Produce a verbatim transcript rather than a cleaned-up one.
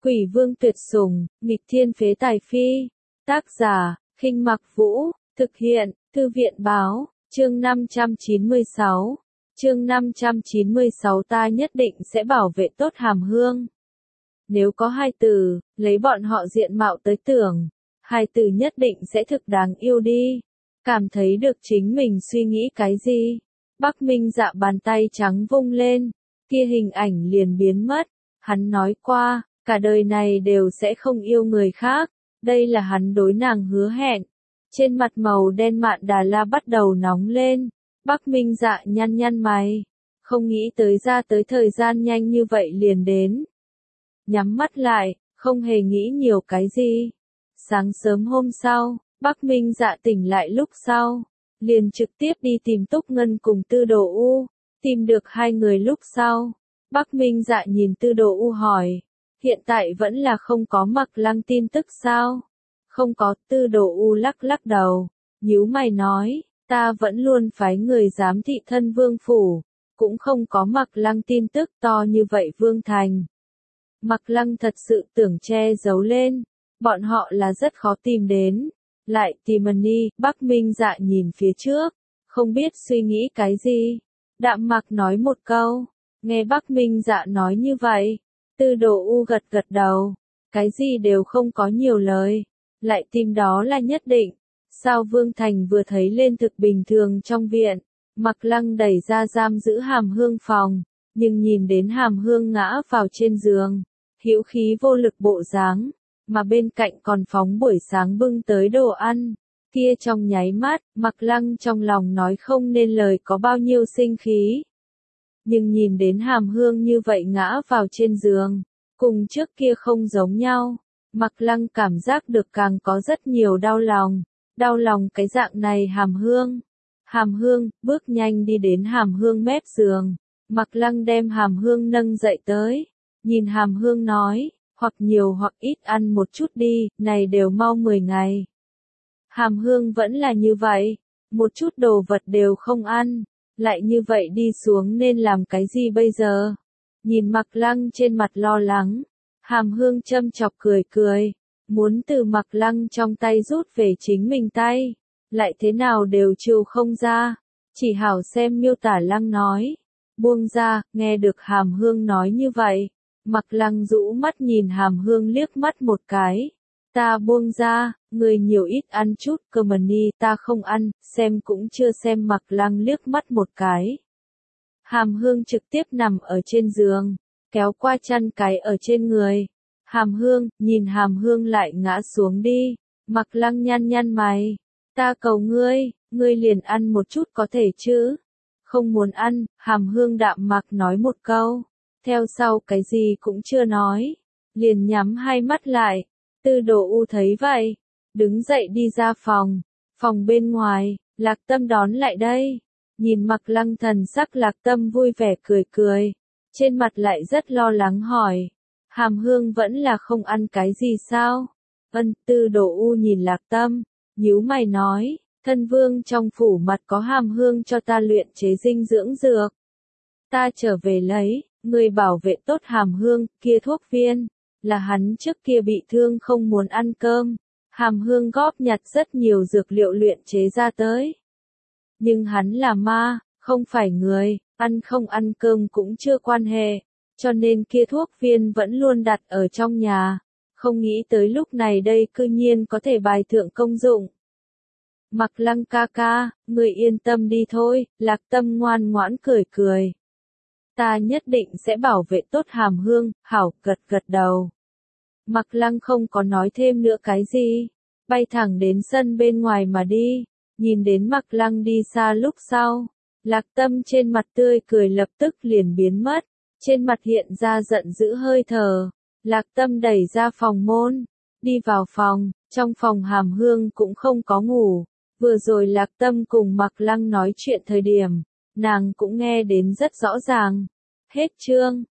Quỷ vương tuyệt sủng, nghịch thiên phế tài phi. Tác giả, Khinh Mặc Vũ, thực hiện, Thư viện báo, chương năm trăm chín mươi sáu. Chương năm trăm chín mươi sáu ta nhất định sẽ bảo vệ tốt Hàm Hương. Nếu có hai từ, lấy bọn họ diện mạo tới tưởng, hai từ nhất định sẽ thực đáng yêu đi. Cảm thấy được chính mình suy nghĩ cái gì? Bắc Minh Dạ bàn tay trắng vung lên, kia hình ảnh liền biến mất. Hắn nói qua, cả đời này đều sẽ không yêu người khác. Đây là hắn đối nàng hứa hẹn. Trên mặt màu đen Mạn Đà La bắt đầu nóng lên. Bắc Minh Dạ nhăn nhăn mày. Không nghĩ tới ra tới thời gian nhanh như vậy liền đến. Nhắm mắt lại, không hề nghĩ nhiều cái gì. Sáng sớm hôm sau, Bắc Minh Dạ tỉnh lại lúc sau, liền trực tiếp đi tìm Túc Ngân cùng Tư Đồ U. Tìm được hai người lúc sau, Bắc Minh Dạ nhìn Tư Đồ U hỏi, hiện tại vẫn là không có Mặc Lăng tin tức sao? Không có. Tư Đồ U lắc lắc đầu, nhíu mày nói, ta vẫn luôn phái người giám thị thân vương phủ, cũng không có Mặc Lăng tin tức. To như vậy vương thành, Mặc Lăng thật sự tưởng che giấu lên, bọn họ là rất khó tìm đến. Lại tìm đi. Bắc Minh Dạ nhìn phía trước, không biết suy nghĩ cái gì. Đạm Mặc nói một câu, nghe Bắc Minh Dạ nói như vậy, Tư Đồ U gật gật đầu, cái gì đều không có nhiều lời. Lại tìm đó là nhất định. Sao Vương Thành vừa thấy lên thực bình thường trong viện, Mặc Lăng đẩy ra giam giữ Hàm Hương phòng, nhưng nhìn đến Hàm Hương ngã vào trên giường, hữu khí vô lực bộ dáng, mà bên cạnh còn phóng buổi sáng bưng tới đồ ăn, kia trong nháy mắt, Mặc Lăng trong lòng nói không nên lời có bao nhiêu sinh khí. Nhưng nhìn đến Hàm Hương như vậy ngã vào trên giường, cùng trước kia không giống nhau, Mặc Lăng cảm giác được càng có rất nhiều đau lòng, đau lòng cái dạng này Hàm Hương. Hàm Hương, bước nhanh đi đến Hàm Hương mép giường, Mặc Lăng đem Hàm Hương nâng dậy tới, nhìn Hàm Hương nói, hoặc nhiều hoặc ít ăn một chút đi, này đều mau mười ngày. Hàm Hương vẫn là như vậy, một chút đồ vật đều không ăn, lại như vậy đi xuống nên làm cái gì bây giờ? Nhìn Mặc Lăng trên mặt lo lắng, Hàm Hương châm chọc cười cười, muốn từ Mặc Lăng trong tay rút về chính mình tay, lại thế nào đều chịu không ra, chỉ hảo xem miêu tả Lăng nói, buông ra. Nghe được Hàm Hương nói như vậy, Mặc Lăng rũ mắt nhìn Hàm Hương liếc mắt một cái, ta buông ra, người nhiều ít ăn chút cơ mà ni, ta không ăn. Xem cũng chưa xem Mặc Lăng liếc mắt một cái. Hàm Hương trực tiếp nằm ở trên giường, kéo qua chăn cái ở trên người. Hàm Hương, nhìn Hàm Hương lại ngã xuống đi, Mặc Lăng nhăn nhăn mày, ta cầu ngươi, ngươi liền ăn một chút có thể chứ? Không muốn ăn. Hàm Hương đạm mạc nói một câu, theo sau cái gì cũng chưa nói, liền nhắm hai mắt lại. Tư Đồ U thấy vậy, đứng dậy đi ra phòng. Phòng bên ngoài, Lạc Tâm đón lại đây, nhìn Mặc Lăng thần sắc, Lạc Tâm vui vẻ cười cười, trên mặt lại rất lo lắng hỏi, Hàm Hương vẫn là không ăn cái gì sao? Ân. Tư Đồ U nhìn Lạc Tâm, nhíu mày nói, thân vương trong phủ mặt có Hàm Hương cho ta luyện chế dinh dưỡng dược, ta trở về lấy. Người bảo vệ tốt Hàm Hương, kia thuốc viên, là hắn trước kia bị thương không muốn ăn cơm. Hàm Hương góp nhặt rất nhiều dược liệu luyện chế ra tới. Nhưng hắn là ma, không phải người, ăn không ăn cơm cũng chưa quan hệ, cho nên kia thuốc viên vẫn luôn đặt ở trong nhà. Không nghĩ tới lúc này đây cư nhiên có thể bài thượng công dụng. Mặc Lăng ca ca, người yên tâm đi thôi. Lạc Tâm ngoan ngoãn cười cười, ta nhất định sẽ bảo vệ tốt Hàm Hương. Hảo, gật gật đầu. Mặc Lăng không có nói thêm nữa cái gì, bay thẳng đến sân bên ngoài mà đi. Nhìn đến Mặc Lăng đi xa lúc sau, Lạc Tâm trên mặt tươi cười lập tức liền biến mất, trên mặt hiện ra giận dữ hơi thở. Lạc Tâm đẩy ra phòng môn, đi vào phòng. Trong phòng Hàm Hương cũng không có ngủ, vừa rồi Lạc Tâm cùng Mặc Lăng nói chuyện thời điểm, nàng cũng nghe đến rất rõ ràng. Hết chương.